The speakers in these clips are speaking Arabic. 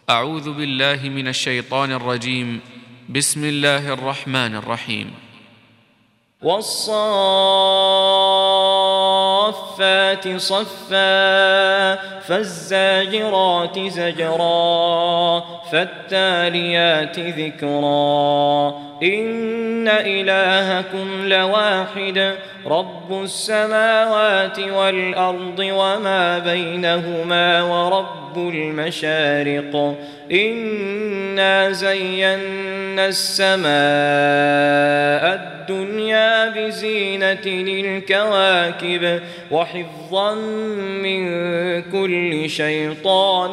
أعوذ بالله من الشيطان الرجيم. بسم الله الرحمن الرحيم. والصافات صفا فالزاجرات زجرا فالتاليات ذكرا إن إلهكم لواحد رب السماوات والأرض وما بينهما ورب المشارق إنا زينا السماء الدنيا بزينة الكواكب وحفظا من كل شيطان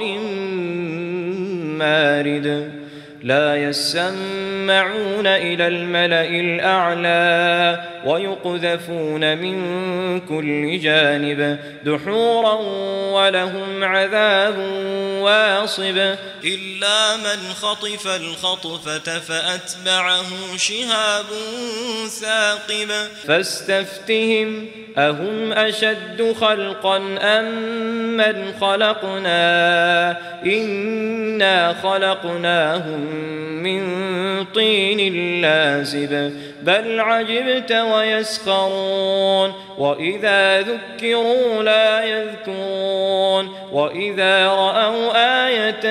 مارد لا يسمعون إلى الملأ الأعلى ويقذفون من كل جانب دحورا ولهم عذاب واصب إلا من خطف الخطفة فأتبعه شهاب ثاقب فاستفتهم أهم أشد خلقا أم من خلقنا إنا خلقناهم من طين لازب بل عجبت ويسخرون وإذا ذكروا لا يذكرون وإذا رأوا آية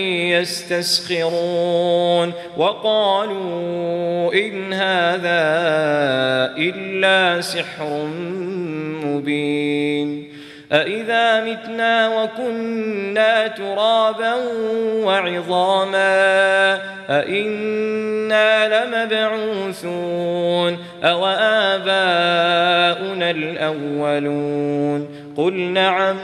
يستسخرون وقالوا إن هذا إلا سحر مبين أإذا متنا وكنا ترابا وعظاما أإنا لمبعوثون أو آباؤنا الأولون قل نعم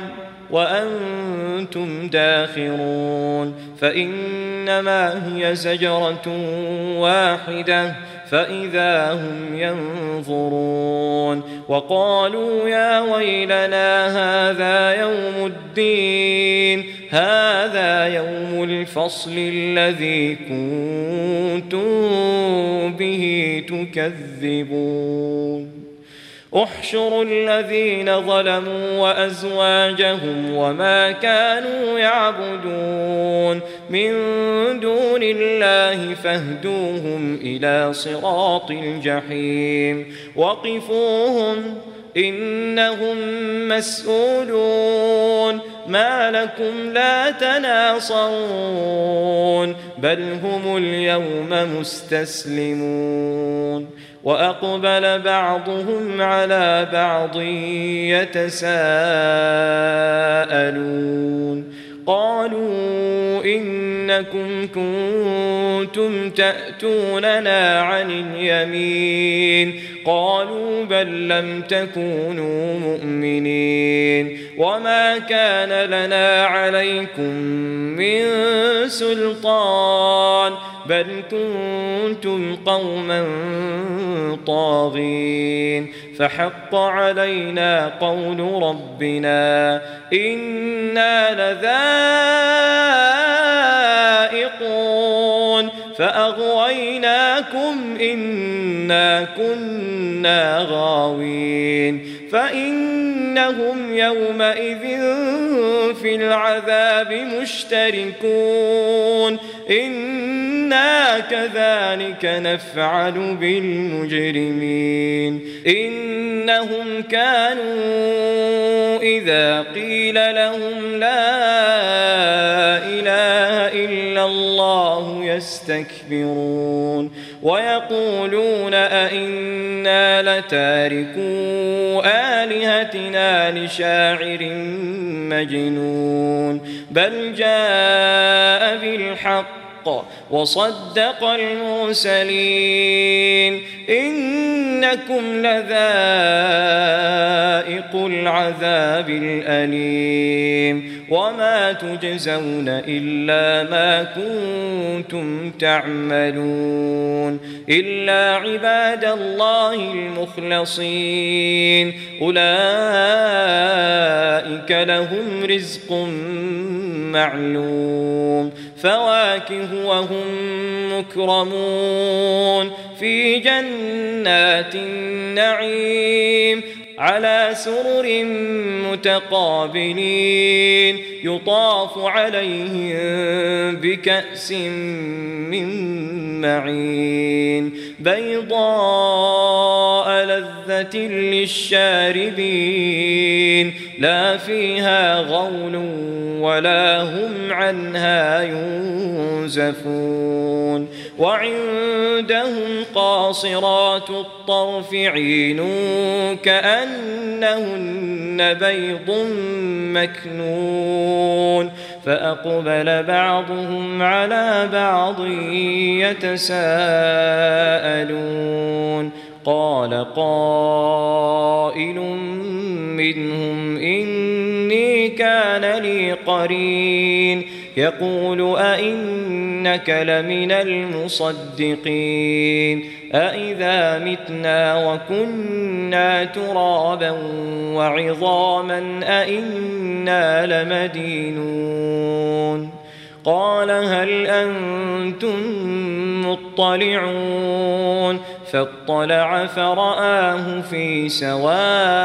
وأنتم داخرون فإنما هي زجرة واحدة فإذا هم ينظرون وقالوا يا ويلنا هذا يوم الدين هذا يوم الفصل الذي كنتم به تكذبون احشروا الذين ظلموا وأزواجهم وما كانوا يعبدون من دون الله فاهدوهم إلى صراط الجحيم وقفوهم إنهم مسؤولون ما لكم لا تناصرون بل هم اليوم مستسلمون وأقبل بعضهم على بعض يتساءلون قالوا إنكم كنتم تأتوننا عن اليمين قالوا بل لم تكونوا مؤمنين وما كان لنا عليكم من سلطان بل كنتم قوما طاغين فحق علينا قول ربنا إنا لذائقون فأغويناكم إنا كنا غاوين فإنهم يومئذ في العذاب مشتركون إنا كذلك نفعل بالمجرمين إنهم كانوا إذا قيل لهم لا إله إلا الله يستكبرون ويقولون أئنا لتاركو آلهتنا لشاعر مجنون بل جاء بالحق وصدق المرسلين إنكم لذائق العذاب الأليم وما تجزون إلا ما كنتم تعملون إلا عباد الله المخلصين أولئك لهم رزق معلوم فواكه وهم مكرمون في جنات النعيم على سرر متقابلين يطاف عليهم بكأس من معين بيضاء لذة للشاربين لا فيها غول ولا هم عنها ينزفون وعندهم قاصرات الطرف عين كأنهن بيض مكنون فأقبل بعضهم على بعض يتساءلون قال قائل منهم إني كان لي قرين يقول أئنك لمن المصدقين أئذا متنا وكنا ترابا وعظاما أئنا لمدينون قال هل أنتم مطلعون فاطلع فرآه في سواء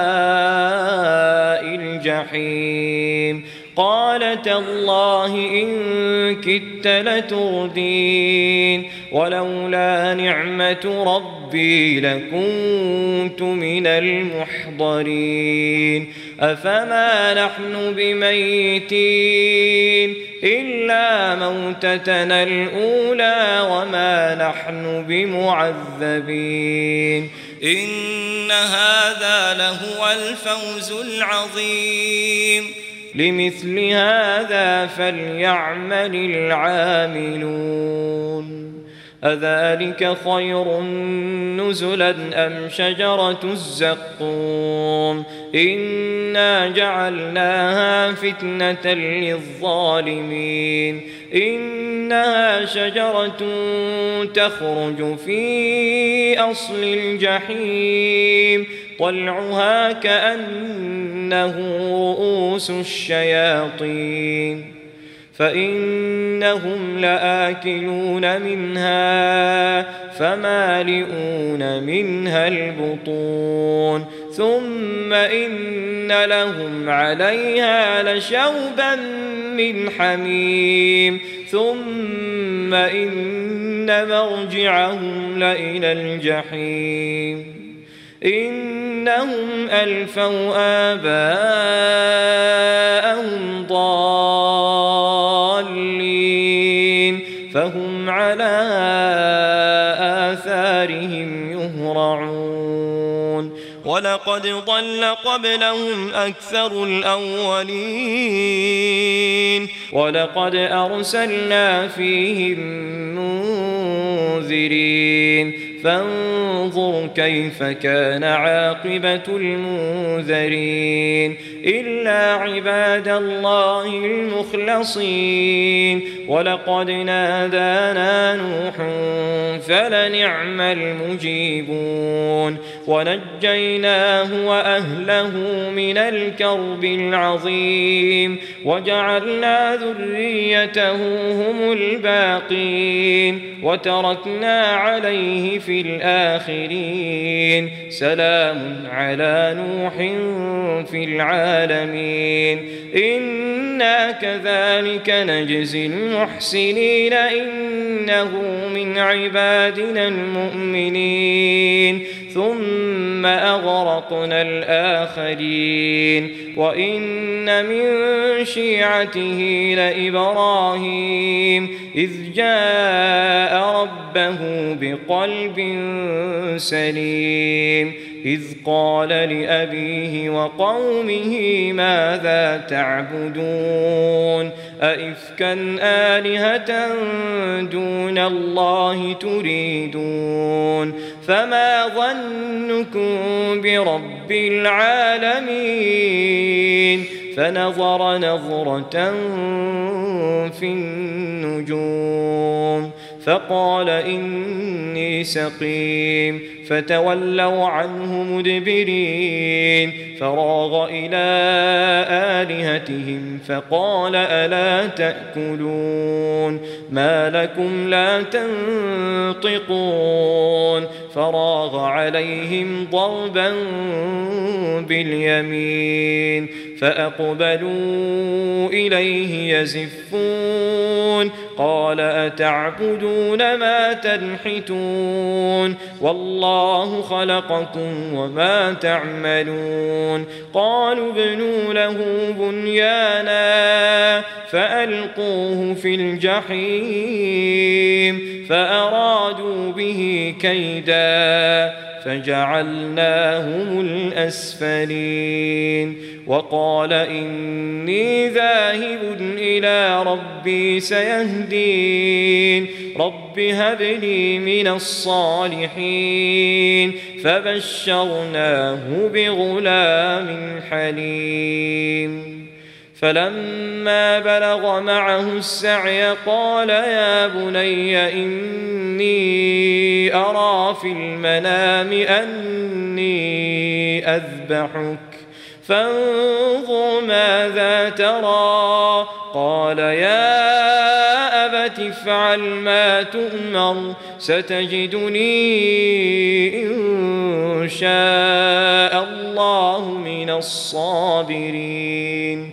الجحيم قال تالله إن كدت لتردين ولولا نعمة ربي لكنت من المحضرين أفما نحن بميتين إلا موتتنا الأولى وما نحن بمعذبين إن هذا لهو الفوز العظيم لمثل هذا فليعمل العاملون أذلك خير نزلا أم شجرة الزقوم إنا جعلناها فتنة للظالمين إنها شجرة تخرج في أصل الجحيم طلعها كأنه رؤوس الشياطين فإنهم لآكلون منها فمالئون منها البطون ثم إن لهم عليها لشوبا من حميم ثم إن مرجعهم لإلى الجحيم إنهم ألفوا آباءهم ضالين فهم على آثارهم يهرعون ولقد ضل قبلهم أكثر الأولين ولقد أرسلنا فيهم منذرين فانظر كيف كان عاقبة المنذرين إلا عباد الله المخلصين ولقد نادانا نوح فلنعم المجيبون ونجيناه وأهله من الكرب العظيم وجعلنا ذريته هم الباقين وتركنا عليه في الآخرين سلام على نوح في العالمين إنا كذلك نجزي المحسنين إنه من عبادنا المؤمنين ثم أغرقنا الآخرين وإن من شيعته لإبراهيم إذ جاء ربه بقلب سليم إذ قال لأبيه وقومه ماذا تعبدون أئفكا آلهة دون الله تريدون فما ظنكم برب العالمين فنظر نظرة في النجوم فقال إني سقيم فتولوا عنه مدبرين فراغ إلى آلهتهم فقال ألا تأكلون ما لكم لا تنطقون فراغ عليهم ضربا باليمين فأقبلوا إليه يزفون قال أتعبدون ما تنحتون والله خلقكم وما تعملون قالوا ابنوا له بنيانا فألقوه في الجحيم فأرادوا به كيدا فجعلناهم الأسفلين وقال إني ذاهب إلى ربي سيهدين رب هب لي من الصالحين فبشرناه بغلام حليم فلما بلغ معه السعي قال يا بني إني أرى في المنام أني أذبحك فانظر ماذا ترى قال يا أبت افعل ما تؤمر ستجدني إن شاء الله من الصابرين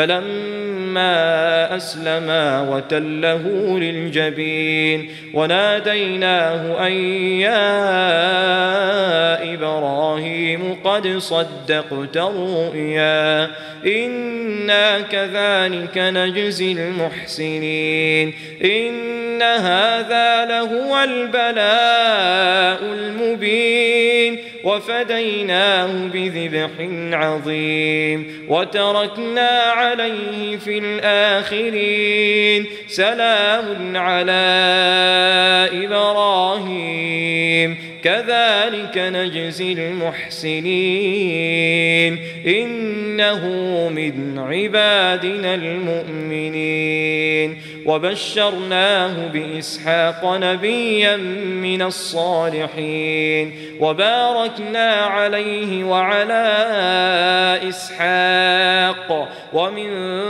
فلما أسلما وتله للجبين وناديناه أن يا إبراهيم قد صدقت الرؤيا إنا كذلك نجزي المحسنين إن هذا لهو البلاء المبين وفديناه بذبح عظيم وتركنا عليه في الآخرين سلام على إبراهيم كذلك نجزي المحسنين إنه من عبادنا المؤمنين وبشرناه بإسحاق نبيا من الصالحين وباركنا عليه وعلى إسحاق ومن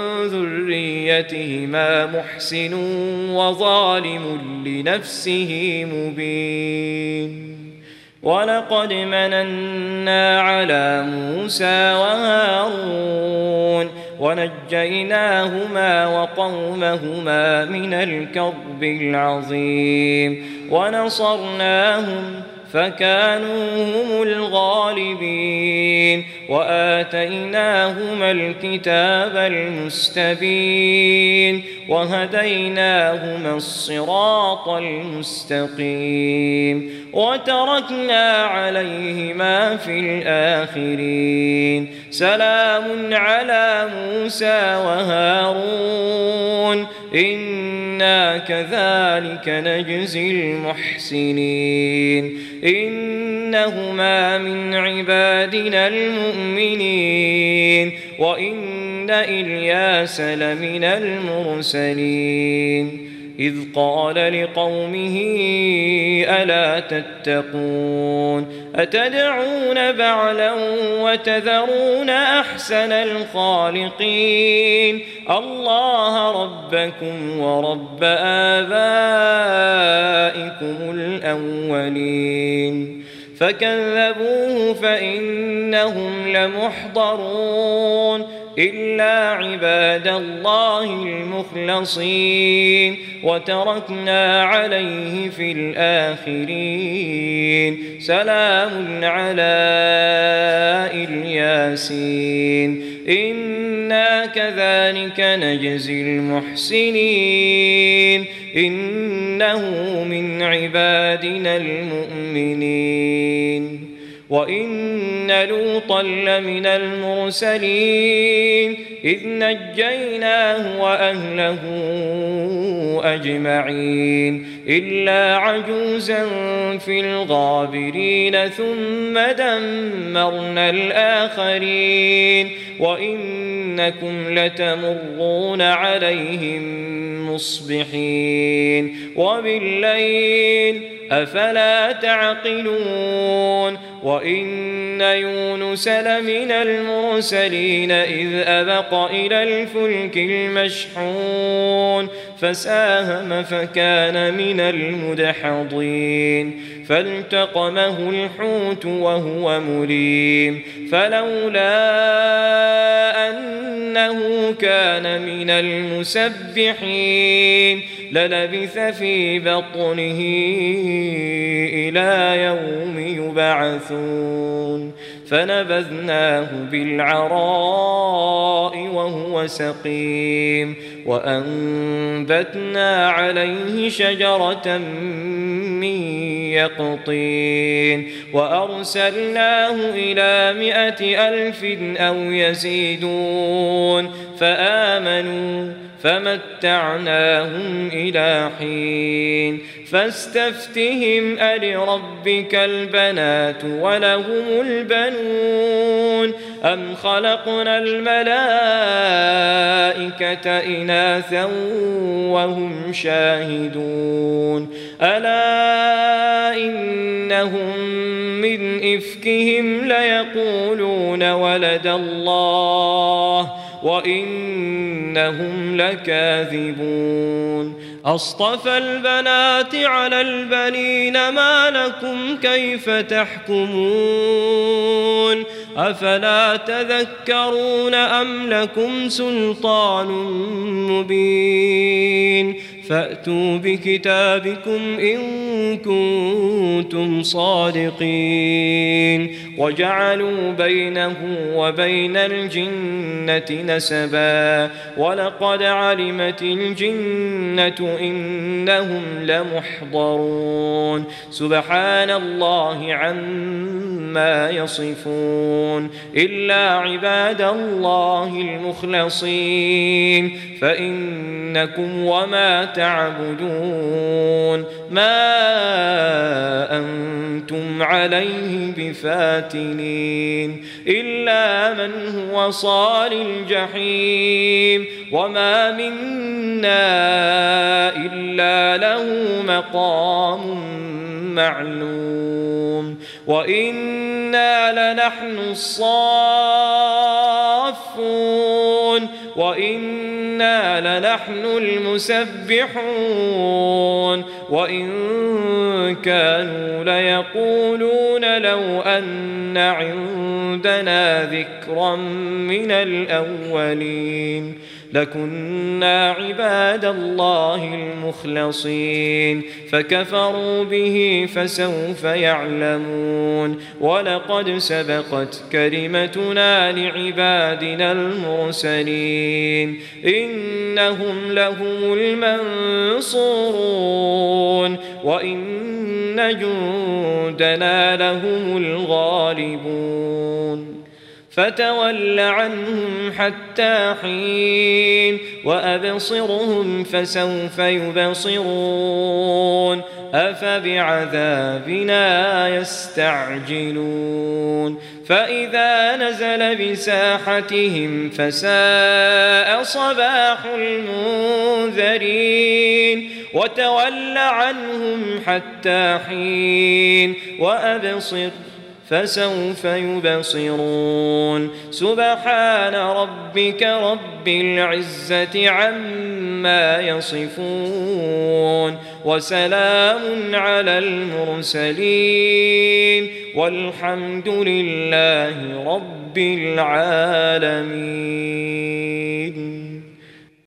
ذريتهما محسن وظالم لنفسه مبين ولقد مننا على موسى وهارون ونجيناهما وقومهما من الكرب العظيم ونصرناهم فكانوا هم الغالبين وآتيناهما الكتاب المستبين وهديناهما الصراط المستقيم وتركنا عليهما في الآخرين سلام على موسى وهارون إنا كذلك نجزي المحسنين إنهما من عبادنا المؤمنين وإن إلياس لمن المرسلين إذ قال لقومه ألا تتقون أتدعون بعلا وتذرون أحسن الخالقين الله ربكم ورب آبائكم الأولين فكذبوه فإنهم لمحضرون إلا عباد الله المخلصين وتركنا عليه في الآخرين سلام على الياسين إنا كذلك نجزي المحسنين إنه من عبادنا المؤمنين وإن لوطا لمن المرسلين إذ نجيناه وأهله أجمعين إلا عجوزا في الغابرين ثم دمرنا الآخرين وإنكم لتمرون عليهم مصبحين وبالليل أفلا تعقلون وإن يونس لمن المرسلين إذ أبق إلى الفلك المشحون فساهم فكان من المدحضين فالتقمه الحوت وهو مليم فلولا أنه كان من المسبحين للبث في بطنه إلى يوم يبعثون فنبذناه بالعراء وهو سقيم وأنبتنا عليه شجرة من يقطين وأرسلناه إلى 100,000 أو يزيدون فآمنوا فمتعناهم إلى حين فاستفتهم ألربك البنات ولهم البنون أم خلقنا الملائكة إناثا وهم شاهدون ألا إنهم من إفكهم ليقولون ولد الله وإنهم لكاذبون أصطفى البنات على البنين ما لكم كيف تحكمون أفلا تذكرون أم لكم سلطان مبين فأتوا بكتابكم إن كنتم صادقين وجعلوا بينه وبين الجنة نسبا ولقد علمت الجنة إنهم لمحضرون سبحان الله عما يصفون إلا عباد الله المخلصين فإنكم وما تعبدون ما أنتم عليه بفاتنين إلا من هو صال الجحيم وما منا إلا له مقام معلوم وإنا لنحن الصافون وإنا لنحن المسبحون وإن كانوا ليقولون لو أن عندنا ذكرا من الأولين لكنا عباد الله المخلصين فكفروا به فسوف يعلمون ولقد سبقت كلمتنا لعبادنا المرسلين إنهم لهم المنصورون وإن جندنا لهم الغالبون فتول عنهم حتى حين وأبصرهم فسوف يبصرون أفبعذابنا يستعجلون فإذا نزل بساحتهم فساء صباح المنذرين وتول عنهم حتى حين وأبصر فسوف يبصرون سبحان ربك رب العزة عما يصفون وسلام على المرسلين والحمد لله رب العالمين.